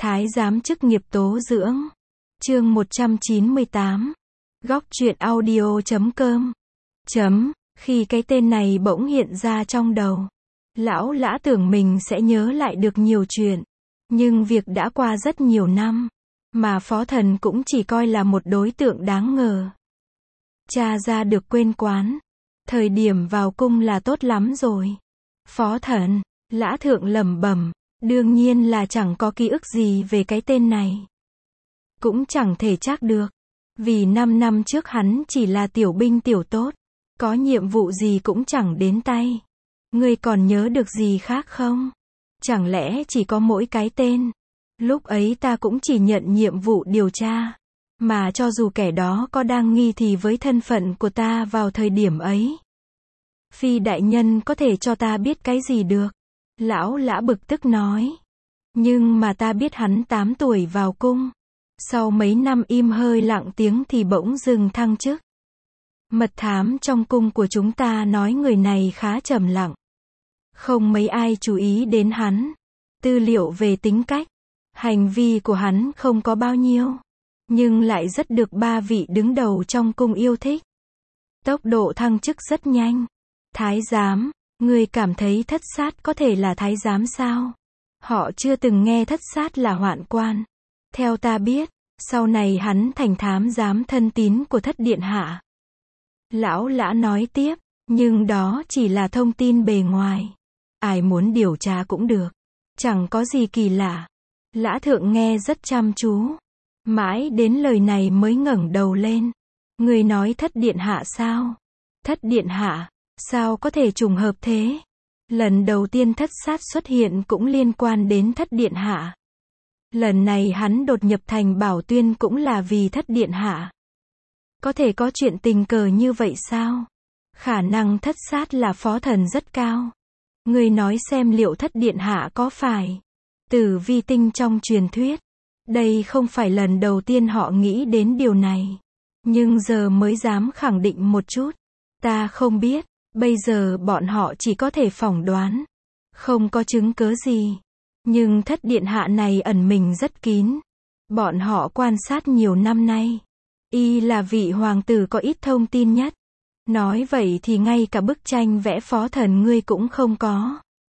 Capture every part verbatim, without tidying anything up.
Thái giám chức nghiệp tố dưỡng. Chương một trăm chín mươi tám. Góc truyện audio chấm com. Chấm, khi cái tên này bỗng hiện ra trong đầu, lão lã tưởng mình sẽ nhớ lại được nhiều chuyện. Nhưng việc đã qua rất nhiều năm, mà phó thần cũng chỉ coi là một đối tượng đáng ngờ. Cha ra được quên quán, thời điểm vào cung là tốt lắm rồi. Phó thần, lã thượng lẩm bẩm, đương nhiên là chẳng có ký ức gì về cái tên này. Cũng chẳng thể chắc được, vì năm năm trước hắn chỉ là tiểu binh tiểu tốt, có nhiệm vụ gì cũng chẳng đến tay. Ngươi còn nhớ được gì khác không? Chẳng lẽ chỉ có mỗi cái tên? Lúc ấy ta cũng chỉ nhận nhiệm vụ điều tra, mà cho dù kẻ đó có đang nghi thì với thân phận của ta vào thời điểm ấy, Phi đại nhân có thể cho ta biết cái gì được? Lão lã bực tức nói. Nhưng mà ta biết hắn tám tuổi vào cung, sau mấy năm im hơi lặng tiếng thì bỗng dưng thăng chức. Mật thám trong cung của chúng ta nói người này khá trầm lặng, không mấy ai chú ý đến hắn. Tư liệu về tính cách, hành vi của hắn không có bao nhiêu, nhưng lại rất được ba vị đứng đầu trong cung yêu thích. Tốc độ thăng chức rất nhanh. Thái giám, ngươi cảm thấy thất sát có thể là thái giám sao? Họ chưa từng nghe thất sát là hoạn quan. Theo ta biết, sau này hắn thành thám giám thân tín của thất điện hạ. Lão lã nói tiếp, nhưng đó chỉ là thông tin bề ngoài. Ai muốn điều tra cũng được, chẳng có gì kỳ lạ. Lã thượng nghe rất chăm chú, mãi đến lời này mới ngẩng đầu lên. Ngươi nói thất điện hạ sao? Thất điện hạ, sao có thể trùng hợp thế? Lần đầu tiên thất sát xuất hiện cũng liên quan đến thất điện hạ. Lần này hắn đột nhập thành Bảo Tuyên cũng là vì thất điện hạ. Có thể có chuyện tình cờ như vậy sao? Khả năng thất sát là phó thần rất cao. Ngươi nói xem liệu thất điện hạ có phải Tử Vi tinh trong truyền thuyết? Đây không phải lần đầu tiên họ nghĩ đến điều này, nhưng giờ mới dám khẳng định một chút. Ta không biết, bây giờ bọn họ chỉ có thể phỏng đoán, không có chứng cớ gì. Nhưng thất điện hạ này ẩn mình rất kín. Bọn họ quan sát nhiều năm nay. Y là vị hoàng tử có ít thông tin nhất. Nói vậy thì ngay cả bức tranh vẽ phó thần ngươi cũng không có.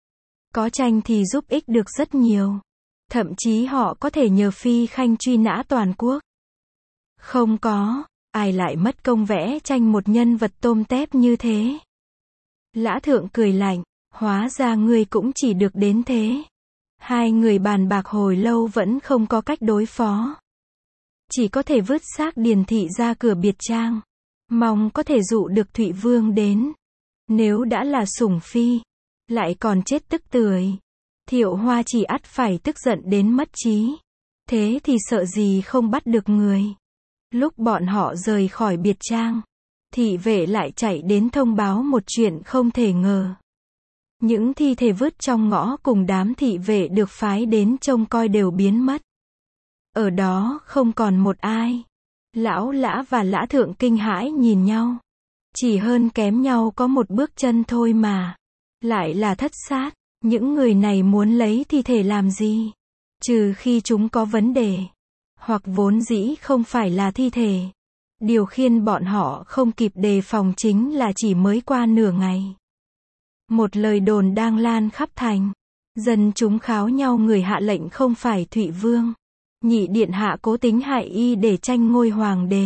Có tranh thì giúp ích được rất nhiều. Thậm chí họ có thể nhờ Phi Khanh truy nã toàn quốc. Không có, ai lại mất công vẽ tranh một nhân vật tôm tép như thế? Lã thượng cười lạnh, hóa ra ngươi cũng chỉ được đến thế. Hai người bàn bạc hồi lâu vẫn không có cách đối phó. Chỉ có thể vứt xác Điền thị ra cửa biệt trang, mong có thể dụ được Thụy Vương đến. Nếu đã là sủng phi, lại còn chết tức tưởi, Thiệu Hoa chỉ ắt phải tức giận đến mất trí. Thế thì sợ gì không bắt được người. Lúc bọn họ rời khỏi biệt trang, thị vệ lại chạy đến thông báo một chuyện không thể ngờ. Những thi thể vứt trong ngõ cùng đám thị vệ được phái đến trông coi đều biến mất. Ở đó không còn một ai. Lão lã và lã thượng kinh hãi nhìn nhau. Chỉ hơn kém nhau có một bước chân thôi mà. Lại là thất sát. Những người này muốn lấy thi thể làm gì? Trừ khi chúng có vấn đề. Hoặc vốn dĩ không phải là thi thể. Điều khiến bọn họ không kịp đề phòng chính là chỉ mới qua nửa ngày. Một lời đồn đang lan khắp thành. Dân chúng kháo nhau người hạ lệnh không phải Thụy Vương. Nhị điện hạ cố tính hại y để tranh ngôi hoàng đế.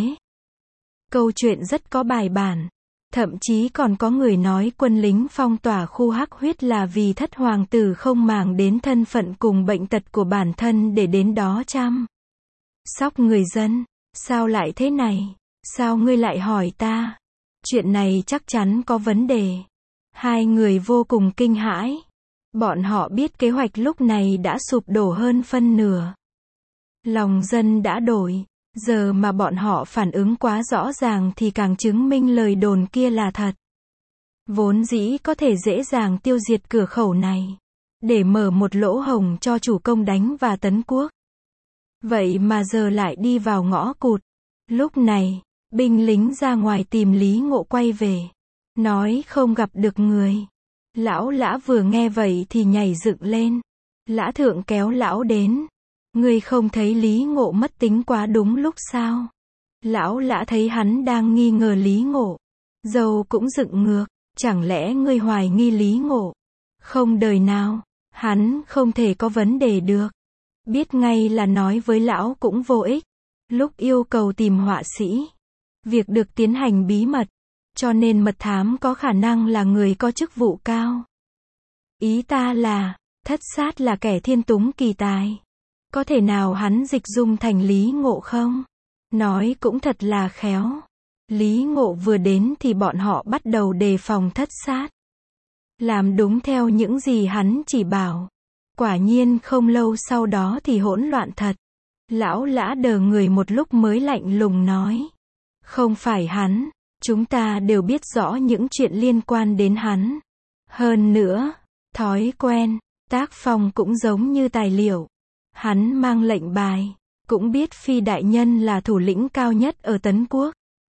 Câu chuyện rất có bài bản. Thậm chí còn có người nói quân lính phong tỏa khu hắc huyết là vì thất hoàng tử không màng đến thân phận cùng bệnh tật của bản thân để đến đó chăm sóc người dân. Sao lại thế này? Sao ngươi lại hỏi ta? Chuyện này chắc chắn có vấn đề. Hai người vô cùng kinh hãi. Bọn họ biết kế hoạch lúc này đã sụp đổ hơn phân nửa. Lòng dân đã đổi. Giờ mà bọn họ phản ứng quá rõ ràng thì càng chứng minh lời đồn kia là thật. Vốn dĩ có thể dễ dàng tiêu diệt cửa khẩu này, để mở một lỗ hổng cho chủ công đánh và tấn quốc. Vậy mà giờ lại đi vào ngõ cụt. Lúc này, binh lính ra ngoài tìm Lý Ngộ quay về. Nói không gặp được người. Lão lã vừa nghe vậy thì nhảy dựng lên. Lã thượng kéo lão đến. Ngươi không thấy Lý Ngộ mất tính quá đúng lúc sao? Lão Lã thấy hắn đang nghi ngờ Lý Ngộ. Dâu cũng dựng ngược, chẳng lẽ ngươi hoài nghi Lý Ngộ? Không đời nào, hắn không thể có vấn đề được. Biết ngay là nói với lão cũng vô ích. Lúc yêu cầu tìm họa sĩ, việc được tiến hành bí mật, cho nên mật thám có khả năng là người có chức vụ cao. Ý ta là, Thất Sát là kẻ thiên túng kỳ tài. Có thể nào hắn dịch dung thành Lý Ngộ không? Nói cũng thật là khéo. Lý Ngộ vừa đến thì bọn họ bắt đầu đề phòng Thất Sát. Làm đúng theo những gì hắn chỉ bảo. Quả nhiên không lâu sau đó thì hỗn loạn thật. Lão Lã đờ người một lúc mới lạnh lùng nói. Không phải hắn, chúng ta đều biết rõ những chuyện liên quan đến hắn. Hơn nữa, thói quen, tác phong cũng giống như tài liệu. Hắn mang lệnh bài, cũng biết Phi đại nhân là thủ lĩnh cao nhất ở Tấn Quốc.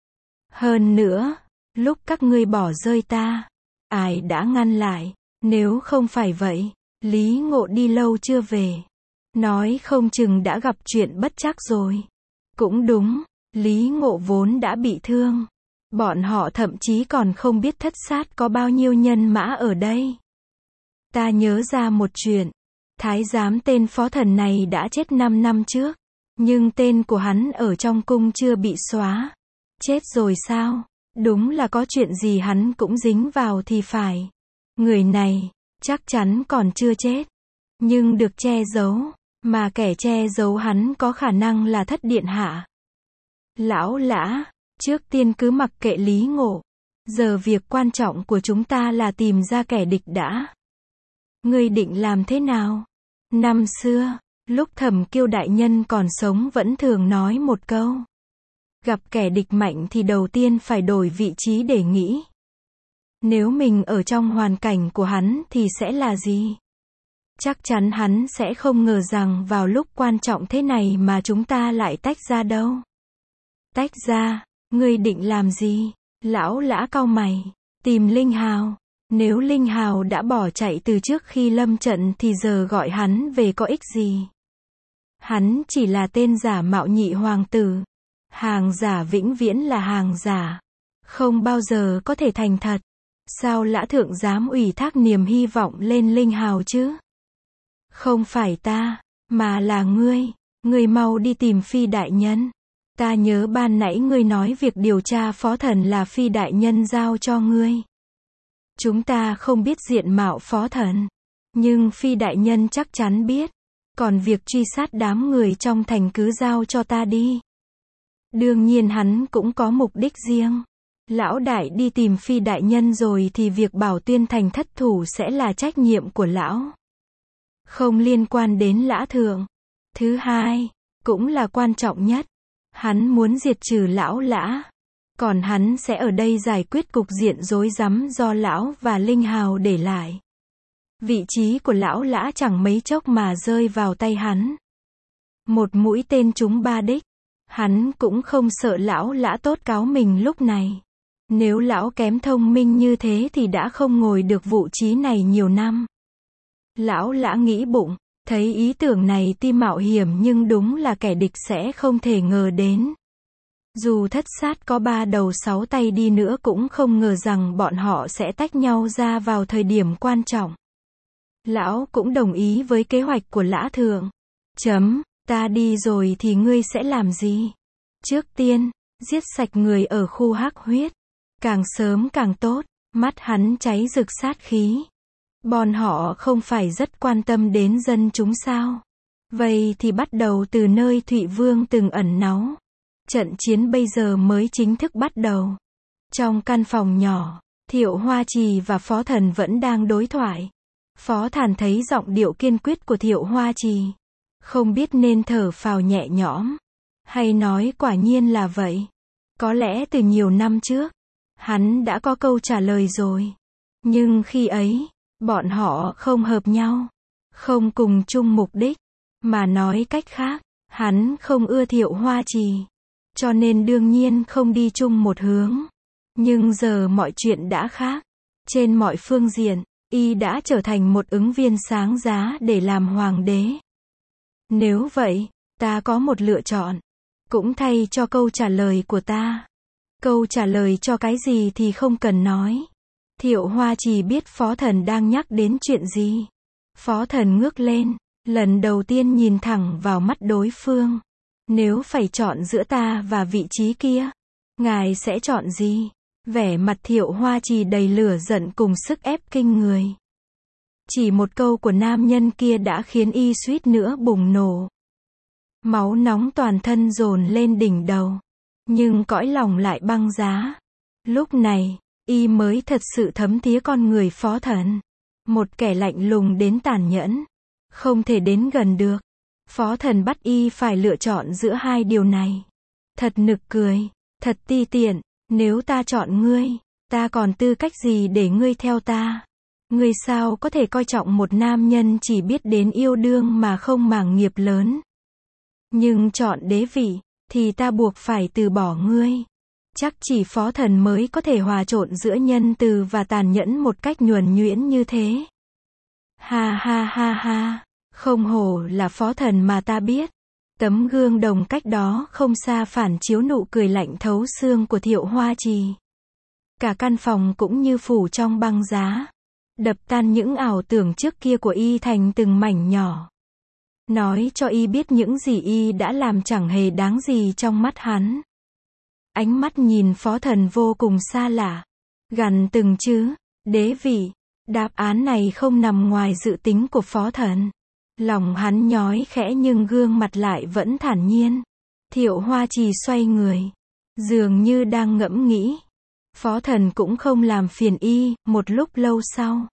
Hơn nữa, lúc các ngươi bỏ rơi ta, ai đã ngăn lại, nếu không phải vậy, Lý Ngộ đi lâu chưa về. Nói không chừng đã gặp chuyện bất trắc rồi. Cũng đúng, Lý Ngộ vốn đã bị thương. Bọn họ thậm chí còn không biết Thất Sát có bao nhiêu nhân mã ở đây. Ta nhớ ra một chuyện. Thái giám tên phó thần này đã chết năm năm trước. Nhưng tên của hắn ở trong cung chưa bị xóa. Chết rồi sao? Đúng là có chuyện gì hắn cũng dính vào thì phải. Người này, chắc chắn còn chưa chết. Nhưng được che giấu. Mà kẻ che giấu hắn có khả năng là Thất điện hạ. Lão Lã, trước tiên cứ mặc kệ Lý Ngộ. Giờ việc quan trọng của chúng ta là tìm ra kẻ địch đã. Ngươi định làm thế nào? Năm xưa, lúc Thẩm Kiêu đại nhân còn sống vẫn thường nói một câu. Gặp kẻ địch mạnh thì đầu tiên phải đổi vị trí để nghĩ. Nếu mình ở trong hoàn cảnh của hắn thì sẽ là gì? Chắc chắn hắn sẽ không ngờ rằng vào lúc quan trọng thế này mà chúng ta lại tách ra đâu. Tách ra, ngươi định làm gì? Lão Lã cau mày, tìm Linh Hào. Nếu Linh Hào đã bỏ chạy từ trước khi lâm trận thì giờ gọi hắn về có ích gì? Hắn chỉ là tên giả mạo nhị hoàng tử. Hàng giả vĩnh viễn là hàng giả. Không bao giờ có thể thành thật. Sao Lã thượng dám ủy thác niềm hy vọng lên Linh Hào chứ? Không phải ta, mà là ngươi. Ngươi mau đi tìm Phi đại nhân. Ta nhớ ban nãy ngươi nói việc điều tra phó thần là Phi đại nhân giao cho ngươi. Chúng ta không biết diện mạo phó thần. Nhưng Phi đại nhân chắc chắn biết. Còn việc truy sát đám người trong thành cứ giao cho ta đi. Đương nhiên hắn cũng có mục đích riêng. Lão đại đi tìm Phi đại nhân rồi thì việc bảo Tuyên thành thất thủ sẽ là trách nhiệm của lão. Không liên quan đến Lã thượng. Thứ hai, cũng là quan trọng nhất. Hắn muốn diệt trừ lão Lã. Còn hắn sẽ ở đây giải quyết cục diện rối rắm do lão và Linh Hào để lại. Vị trí của lão Lã chẳng mấy chốc mà rơi vào tay hắn. Một mũi tên trúng ba đích. Hắn cũng không sợ lão Lã tốt cáo mình lúc này. Nếu lão kém thông minh như thế thì đã không ngồi được vị trí này nhiều năm. Lão Lã nghĩ bụng, thấy ý tưởng này tuy mạo hiểm nhưng đúng là kẻ địch sẽ không thể ngờ đến. Dù Thất Sát có ba đầu sáu tay đi nữa cũng không ngờ rằng bọn họ sẽ tách nhau ra vào thời điểm quan trọng. Lão cũng đồng ý với kế hoạch của Lã thượng. Chấm, ta đi rồi thì ngươi sẽ làm gì? Trước tiên, giết sạch người ở khu hắc huyết. Càng sớm càng tốt, mắt hắn cháy rực sát khí. Bọn họ không phải rất quan tâm đến dân chúng sao? Vậy thì bắt đầu từ nơi Thụy Vương từng ẩn náu. Trận chiến bây giờ mới chính thức bắt đầu. Trong căn phòng nhỏ, Thiệu Hoa Trì và Phó Thần vẫn đang đối thoại. Phó Thần thấy giọng điệu kiên quyết của Thiệu Hoa Trì. Không biết nên thở phào nhẹ nhõm. Hay nói quả nhiên là vậy. Có lẽ từ nhiều năm trước, hắn đã có câu trả lời rồi. Nhưng khi ấy, bọn họ không hợp nhau. Không cùng chung mục đích. Mà nói cách khác, hắn không ưa Thiệu Hoa Trì. Cho nên đương nhiên không đi chung một hướng. Nhưng giờ mọi chuyện đã khác. Trên mọi phương diện, y đã trở thành một ứng viên sáng giá để làm hoàng đế. Nếu vậy, ta có một lựa chọn. Cũng thay cho câu trả lời của ta. Câu trả lời cho cái gì thì không cần nói. Thiệu Hoa Trì biết Phó Thần đang nhắc đến chuyện gì. Phó Thần ngước lên, lần đầu tiên nhìn thẳng vào mắt đối phương. Nếu phải chọn giữa ta và vị trí kia, ngài sẽ chọn gì? Vẻ mặt Thiệu Hoa Trì đầy lửa giận cùng sức ép kinh người. Chỉ một câu của nam nhân kia đã khiến y suýt nữa bùng nổ. Máu nóng toàn thân dồn lên đỉnh đầu. Nhưng cõi lòng lại băng giá. Lúc này, y mới thật sự thấm thía con người Phó Thần. Một kẻ lạnh lùng đến tàn nhẫn. Không thể đến gần được. Phó Thần bắt y phải lựa chọn giữa hai điều này. Thật nực cười, thật ti tiện. Nếu ta chọn ngươi, ta còn tư cách gì để ngươi theo ta? Ngươi sao có thể coi trọng một nam nhân chỉ biết đến yêu đương mà không màng nghiệp lớn? Nhưng chọn đế vị, thì ta buộc phải từ bỏ ngươi. Chắc chỉ Phó Thần mới có thể hòa trộn giữa nhân từ và tàn nhẫn một cách nhuần nhuyễn như thế. Ha ha ha ha, không hổ là Phó Thần mà ta biết. Tấm gương đồng cách đó không xa phản chiếu nụ cười lạnh thấu xương của Thiệu Hoa Trì. Cả căn phòng cũng như phủ trong băng giá. Đập tan những ảo tưởng trước kia của y thành từng mảnh nhỏ. Nói cho y biết những gì y đã làm chẳng hề đáng gì trong mắt hắn. Ánh mắt nhìn Phó Thần vô cùng xa lạ. Gằn từng chữ, đế vị. Đáp án này không nằm ngoài dự tính của Phó Thần. Lòng hắn nhói khẽ nhưng gương mặt lại vẫn thản nhiên. Thiệu Hoa Trì xoay người. Dường như đang ngẫm nghĩ. Phó Thần cũng không làm phiền y, một lúc lâu sau.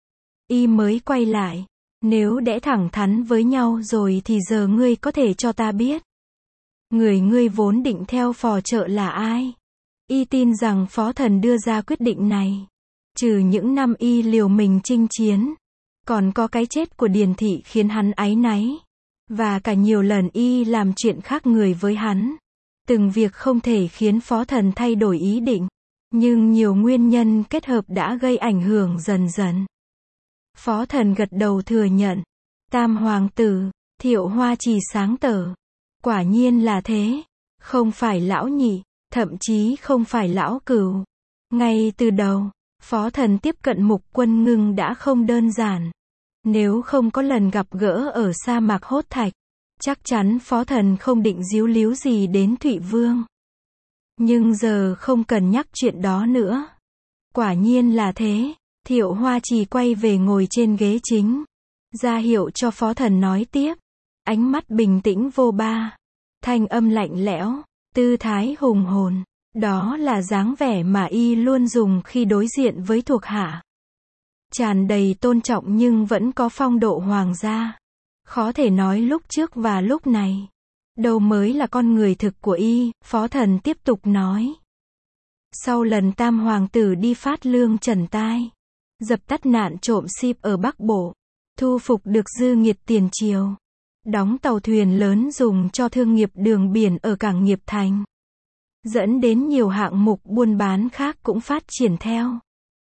Y mới quay lại. Nếu đẽ thẳng thắn với nhau rồi thì giờ ngươi có thể cho ta biết. Người ngươi vốn định theo phò trợ là ai? Y tin rằng Phó Thần đưa ra quyết định này. Trừ những năm y liều mình chinh chiến. Còn có cái chết của Điền Thị khiến hắn áy náy. Và cả nhiều lần y làm chuyện khác người với hắn. Từng việc không thể khiến Phó Thần thay đổi ý định. Nhưng nhiều nguyên nhân kết hợp đã gây ảnh hưởng dần dần. Phó Thần gật đầu thừa nhận. Tam hoàng tử, Thiệu Hoa Trì sáng tở. Quả nhiên là thế. Không phải lão nhị, thậm chí không phải lão cửu. Ngay từ đầu, Phó Thần tiếp cận Mục Quân Ngưng đã không đơn giản. Nếu không có lần gặp gỡ ở sa mạc Hốt Thạch, chắc chắn Phó Thần không định díu líu gì đến Thụy Vương. Nhưng giờ không cần nhắc chuyện đó nữa. Quả nhiên là thế. Thiệu Hoa Trì quay về ngồi trên ghế chính. Ra hiệu cho Phó Thần nói tiếp. Ánh mắt bình tĩnh vô ba. Thanh âm lạnh lẽo. Tư thái hùng hồn. Đó là dáng vẻ mà y luôn dùng khi đối diện với thuộc hạ. Tràn đầy tôn trọng nhưng vẫn có phong độ hoàng gia. Khó thể nói lúc trước và lúc này. Đâu mới là con người thực của y, Phó Thần tiếp tục nói. Sau lần tam hoàng tử đi phát lương trần tai. Dập tắt nạn trộm ship ở Bắc Bộ. Thu phục được dư nghiệt tiền triều. Đóng tàu thuyền lớn dùng cho thương nghiệp đường biển ở cảng Nghiệp Thành. Dẫn đến nhiều hạng mục buôn bán khác cũng phát triển theo.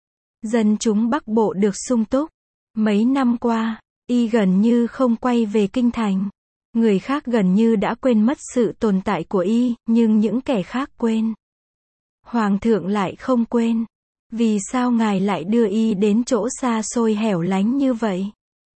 Dân chúng Bắc Bộ được sung túc. Mấy năm qua, y gần như không quay về kinh thành. Người khác gần như đã quên mất sự tồn tại của y, nhưng những kẻ khác quên. Hoàng thượng lại không quên. Vì sao ngài lại đưa y đến chỗ xa xôi hẻo lánh như vậy?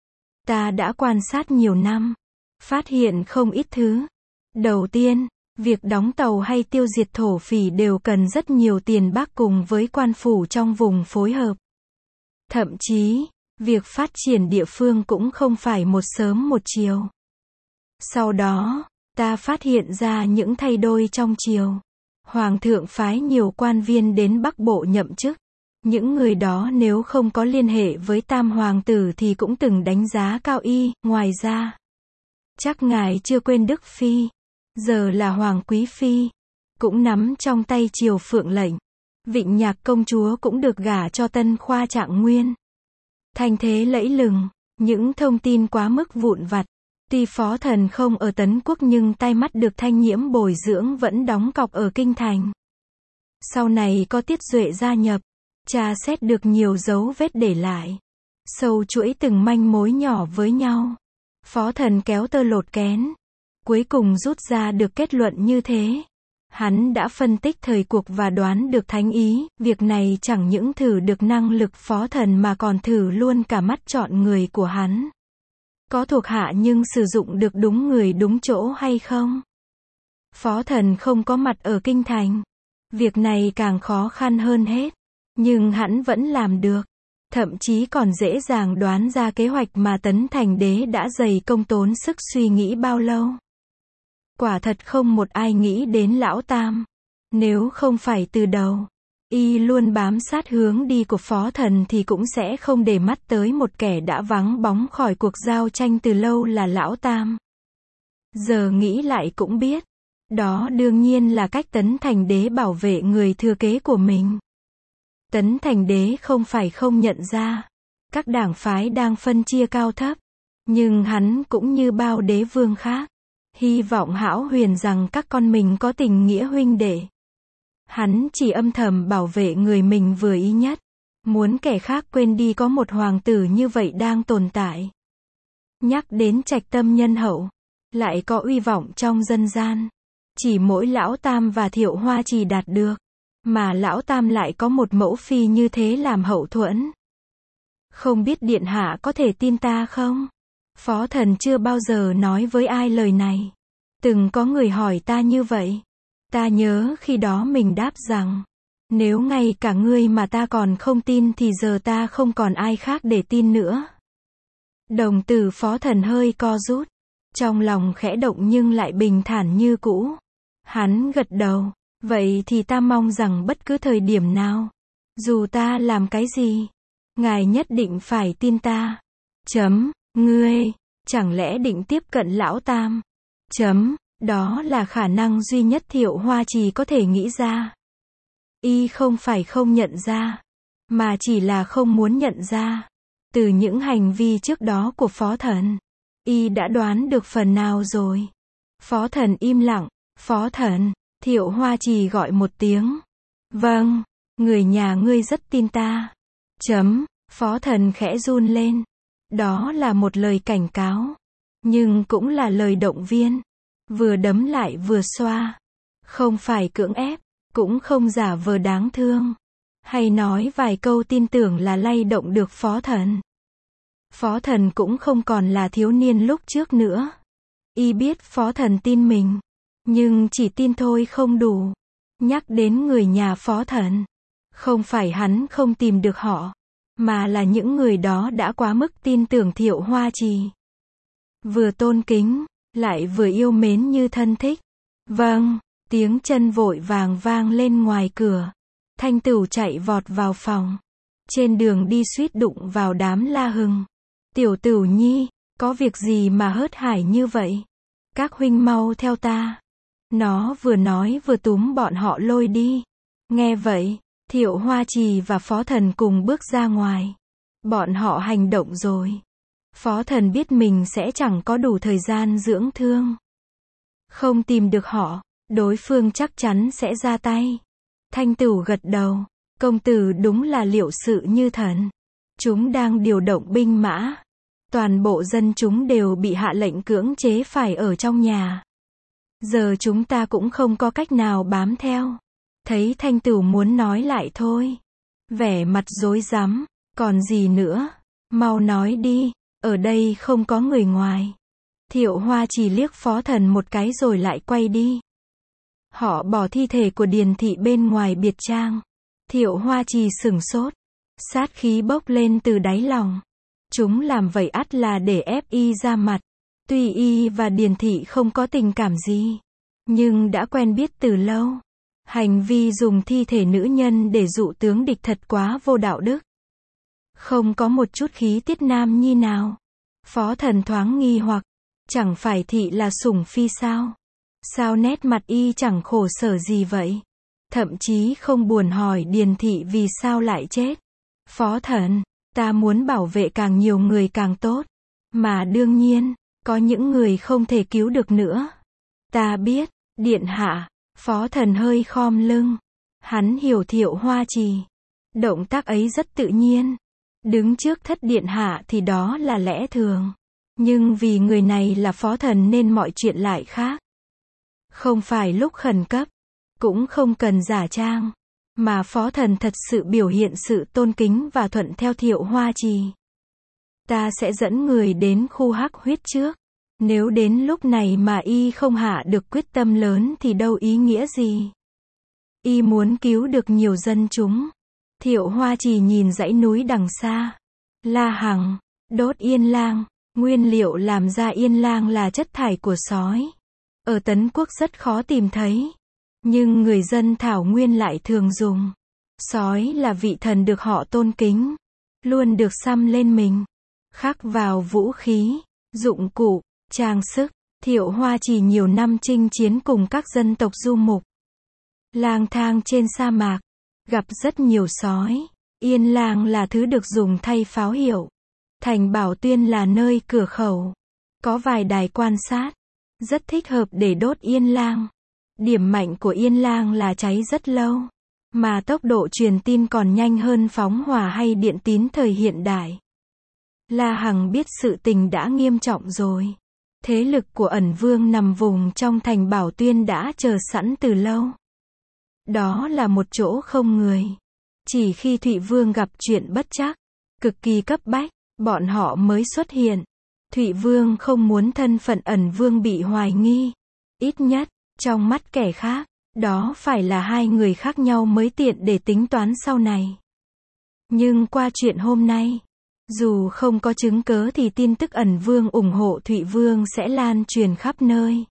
Ta đã quan sát nhiều năm. Phát hiện không ít thứ. Đầu tiên, việc đóng tàu hay tiêu diệt thổ phỉ đều cần rất nhiều tiền bạc cùng với quan phủ trong vùng phối hợp. Thậm chí, việc phát triển địa phương cũng không phải một sớm một chiều. Sau đó, ta phát hiện ra những thay đổi trong triều. Hoàng thượng phái nhiều quan viên đến Bắc Bộ nhậm chức. Những người đó nếu không có liên hệ với tam hoàng tử thì cũng từng đánh giá cao y. Ngoài ra, chắc ngài chưa quên Đức Phi. Giờ là Hoàng Quý Phi. Cũng nắm trong tay triều phượng lệnh. Vịnh Nhạc công chúa cũng được gả cho Tân Khoa Trạng Nguyên. Thanh thế lẫy lừng. Những thông tin quá mức vụn vặt. Tuy Phó Thần không ở Tấn Quốc nhưng tai mắt được Thanh Nhiễm bồi dưỡng vẫn đóng cọc ở Kinh Thành. Sau này có Tiết Duệ gia nhập. Tra xét được nhiều dấu vết để lại. Sâu chuỗi từng manh mối nhỏ với nhau. Phó Thần kéo tơ lột kén. Cuối cùng rút ra được kết luận như thế. Hắn đã phân tích thời cuộc và đoán được thánh ý, việc này chẳng những thử được năng lực Phó Thần mà còn thử luôn cả mắt chọn người của hắn. Có thuộc hạ nhưng sử dụng được đúng người đúng chỗ hay không? Phó Thần không có mặt ở kinh thành. Việc này càng khó khăn hơn hết. Nhưng hắn vẫn làm được. Thậm chí còn dễ dàng đoán ra kế hoạch mà Tấn Thành Đế đã dày công tốn sức suy nghĩ bao lâu. Quả thật không một ai nghĩ đến Lão Tam. Nếu không phải từ đầu, y luôn bám sát hướng đi của Phó Thần thì cũng sẽ không để mắt tới một kẻ đã vắng bóng khỏi cuộc giao tranh từ lâu là Lão Tam. Giờ nghĩ lại cũng biết, đó đương nhiên là cách Tấn Thành Đế bảo vệ người thừa kế của mình. Tấn Thành Đế không phải không nhận ra, các đảng phái đang phân chia cao thấp, nhưng hắn cũng như bao đế vương khác, hy vọng hão huyền rằng các con mình có tình nghĩa huynh đệ. Hắn chỉ âm thầm bảo vệ người mình vừa ý nhất, muốn kẻ khác quên đi có một hoàng tử như vậy đang tồn tại. Nhắc đến trạch tâm nhân hậu, lại có uy vọng trong dân gian, chỉ mỗi Lão Tam và Thiệu Hoa chỉ đạt được, mà Lão Tam lại có một mẫu phi như thế làm hậu thuẫn. Không biết điện hạ có thể tin ta không? Phó Thần chưa bao giờ nói với ai lời này. Từng có người hỏi ta như vậy. Ta nhớ khi đó mình đáp rằng, nếu ngay cả ngươi mà ta còn không tin thì giờ ta không còn ai khác để tin nữa. Đồng tử Phó Thần hơi co rút, trong lòng khẽ động nhưng lại bình thản như cũ. Hắn gật đầu, vậy thì ta mong rằng bất cứ thời điểm nào, dù ta làm cái gì, ngài nhất định phải tin ta. Chấm, ngươi, chẳng lẽ định tiếp cận Lão Tam? Chấm, đó là khả năng duy nhất Thiệu Hoa Trì có thể nghĩ ra. Y không phải không nhận ra, mà chỉ là không muốn nhận ra. Từ những hành vi trước đó của Phó Thần, y đã đoán được phần nào rồi. Phó Thần im lặng. Phó Thần, Thiệu Hoa Trì gọi một tiếng. Vâng, người nhà ngươi rất tin ta. Chấm, Phó Thần khẽ run lên. Đó là một lời cảnh cáo, nhưng cũng là lời động viên. Vừa đấm lại vừa xoa. Không phải cưỡng ép, cũng không giả vờ đáng thương. Hay nói vài câu tin tưởng là lay động được Phó Thần. Phó Thần cũng không còn là thiếu niên lúc trước nữa. Y biết Phó Thần tin mình, nhưng chỉ tin thôi không đủ. Nhắc đến người nhà Phó Thần, không phải hắn không tìm được họ, mà là những người đó đã quá mức tin tưởng Thiệu Hoa Trì. Vừa tôn kính, lại vừa yêu mến như thân thích. Vâng, tiếng chân vội vàng vang lên ngoài cửa. Thanh Tửu chạy vọt vào phòng. Trên đường đi suýt đụng vào đám La Hừng. Tiểu Tửu nhi, có việc gì mà hớt hải như vậy? Các huynh mau theo ta. Nó vừa nói vừa túm bọn họ lôi đi. Nghe vậy, Thiệu Hoa Trì và Phó Thần cùng bước ra ngoài. Bọn họ hành động rồi. Phó Thần biết mình sẽ chẳng có đủ thời gian dưỡng thương. Không tìm được họ, đối phương chắc chắn sẽ ra tay. Thanh Tửu gật đầu. Công tử đúng là liệu sự như thần. Chúng đang điều động binh mã. Toàn bộ dân chúng đều bị hạ lệnh cưỡng chế phải ở trong nhà. Giờ chúng ta cũng không có cách nào bám theo. Thấy Thanh Tửu muốn nói lại thôi. Vẻ mặt rối rắm. Còn gì nữa? Mau nói đi. Ở đây không có người ngoài. Thiệu Hoa chỉ liếc Phó Thần một cái rồi lại quay đi. Họ bỏ thi thể của Điền Thị bên ngoài biệt trang. Thiệu Hoa Trì sửng sốt. Sát khí bốc lên từ đáy lòng. Chúng làm vậy ắt là để ép y ra mặt. Tuy y và Điền Thị không có tình cảm gì, nhưng đã quen biết từ lâu. Hành vi dùng thi thể nữ nhân để dụ tướng địch thật quá vô đạo đức. Không có một chút khí tiết nam nhi nào. Phó Thần thoáng nghi hoặc. Chẳng phải Thị là sủng phi sao? Sao nét mặt y chẳng khổ sở gì vậy? Thậm chí không buồn hỏi Điền Thị vì sao lại chết. Phó Thần, ta muốn bảo vệ càng nhiều người càng tốt. Mà đương nhiên, có những người không thể cứu được nữa. Ta biết, điện hạ. Phó Thần hơi khom lưng. Hắn hiểu Thiệu Hoa Trì. Động tác ấy rất tự nhiên. Đứng trước thất điện hạ thì đó là lẽ thường. Nhưng vì người này là phó thần nên mọi chuyện lại khác. Không phải lúc khẩn cấp, cũng không cần giả trang, mà phó thần thật sự biểu hiện sự tôn kính và thuận theo Thiệu Hoa Trì. Ta sẽ dẫn người đến khu hắc huyết trước. Nếu đến lúc này mà y không hạ được quyết tâm lớn thì đâu ý nghĩa gì. Y muốn cứu được nhiều dân chúng. Thiệu Hoa Trì nhìn dãy núi đằng xa. La Hằng, đốt yên lang. Nguyên liệu làm ra yên lang là chất thải của sói. Ở Tấn Quốc rất khó tìm thấy. Nhưng người dân Thảo Nguyên lại thường dùng. Sói là vị thần được họ tôn kính. Luôn được xăm lên mình. Khắc vào vũ khí, dụng cụ, trang sức. Thiệu Hoa Trì nhiều năm chinh chiến cùng các dân tộc du mục. Lang thang trên sa mạc. Gặp rất nhiều sói. Yên lang là thứ được dùng thay pháo hiệu. Thành Bảo Tuyên là nơi cửa khẩu. Có vài đài quan sát. Rất thích hợp để đốt yên lang. Điểm mạnh của yên lang là cháy rất lâu. Mà tốc độ truyền tin còn nhanh hơn phóng hỏa hay điện tín thời hiện đại. La Hằng biết sự tình đã nghiêm trọng rồi. Thế lực của ẩn vương nằm vùng trong thành Bảo Tuyên đã chờ sẵn từ lâu. Đó là một chỗ không người. Chỉ khi Thụy Vương gặp chuyện bất trắc, cực kỳ cấp bách, bọn họ mới xuất hiện. Thụy Vương không muốn thân phận ẩn vương bị hoài nghi. Ít nhất, trong mắt kẻ khác, đó phải là hai người khác nhau mới tiện để tính toán sau này. Nhưng qua chuyện hôm nay, dù không có chứng cớ thì tin tức ẩn vương ủng hộ Thụy Vương sẽ lan truyền khắp nơi.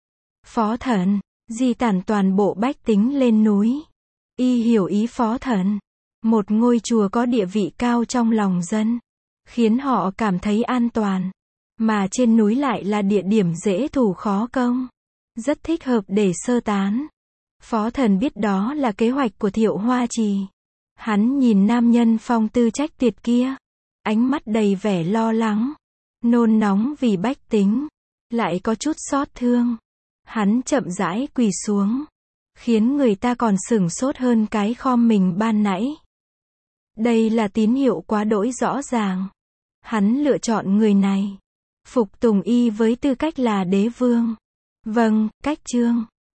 Phó thần, di tản toàn bộ bách tính lên núi. Y hiểu ý phó thần. Một ngôi chùa có địa vị cao trong lòng dân, khiến họ cảm thấy an toàn. Mà trên núi lại là địa điểm dễ thủ khó công. Rất thích hợp để sơ tán. Phó thần biết đó là kế hoạch của Thiệu Hoa Trì. Hắn nhìn nam nhân phong tư trách tuyệt kia. Ánh mắt đầy vẻ lo lắng. Nôn nóng vì bách tính. Lại có chút xót thương. Hắn chậm rãi quỳ xuống. Khiến người ta còn sửng sốt hơn cái khom mình ban nãy. Đây là tín hiệu quá đỗi rõ ràng. Hắn lựa chọn người này. Phục tùng y với tư cách là đế vương. Vâng, cách chương.